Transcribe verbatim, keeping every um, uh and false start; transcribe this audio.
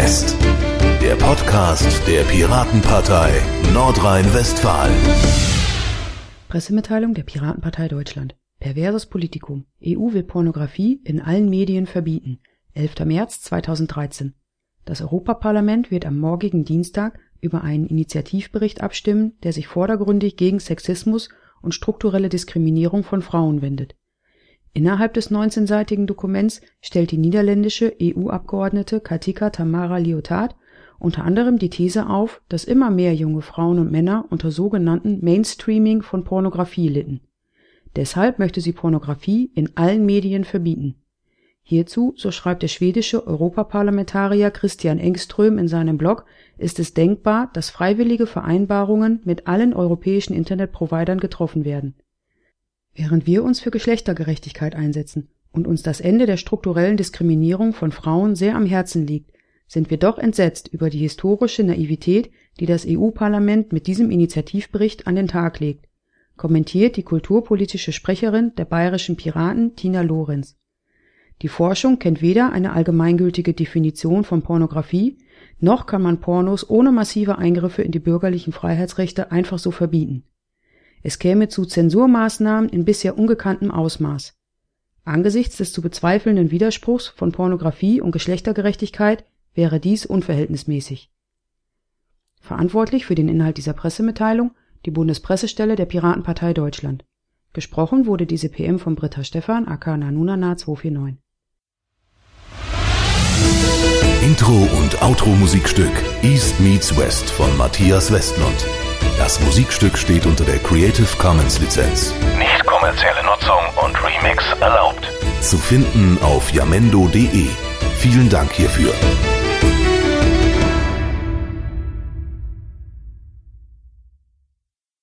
West, der Podcast der Piratenpartei Nordrhein-Westfalen. Pressemitteilung der Piratenpartei Deutschland. Perverses Politikum. E U will Pornografie in allen Medien verbieten. elfter März zweitausenddreizehn. Das Europaparlament wird am morgigen Dienstag über einen Initiativbericht abstimmen, der sich vordergründig gegen Sexismus und strukturelle Diskriminierung von Frauen wendet. Innerhalb des neunzehnseitigen Dokuments stellt die niederländische E U-Abgeordnete Katika Tamara Liotard unter anderem die These auf, dass immer mehr junge Frauen und Männer unter sogenannten Mainstreaming von Pornografie litten. Deshalb möchte sie Pornografie in allen Medien verbieten. Hierzu, so schreibt der schwedische Europaparlamentarier Christian Engström in seinem Blog, ist es denkbar, dass freiwillige Vereinbarungen mit allen europäischen Internetprovidern getroffen werden. Während wir uns für Geschlechtergerechtigkeit einsetzen und uns das Ende der strukturellen Diskriminierung von Frauen sehr am Herzen liegt, sind wir doch entsetzt über die historische Naivität, die das E U-Parlament mit diesem Initiativbericht an den Tag legt, kommentiert die kulturpolitische Sprecherin der bayerischen Piraten Tina Lorenz. Die Forschung kennt weder eine allgemeingültige Definition von Pornografie, noch kann man Pornos ohne massive Eingriffe in die bürgerlichen Freiheitsrechte einfach so verbieten. Es käme zu Zensurmaßnahmen in bisher ungekanntem Ausmaß. Angesichts des zu bezweifelnden Widerspruchs von Pornografie und Geschlechtergerechtigkeit wäre dies unverhältnismäßig. Verantwortlich für den Inhalt dieser Pressemitteilung die Bundespressestelle der Piratenpartei Deutschland. Gesprochen wurde diese P M von Britta Stephan, aka Nanunana zweihunderneunundvierzig. Intro- und Outro-Musikstück East Meets West von Matthias Westlund. Das Musikstück steht unter der Creative Commons Lizenz. Nicht kommerzielle Nutzung und Remix erlaubt. Zu finden auf jamendo punkt de. Vielen Dank hierfür.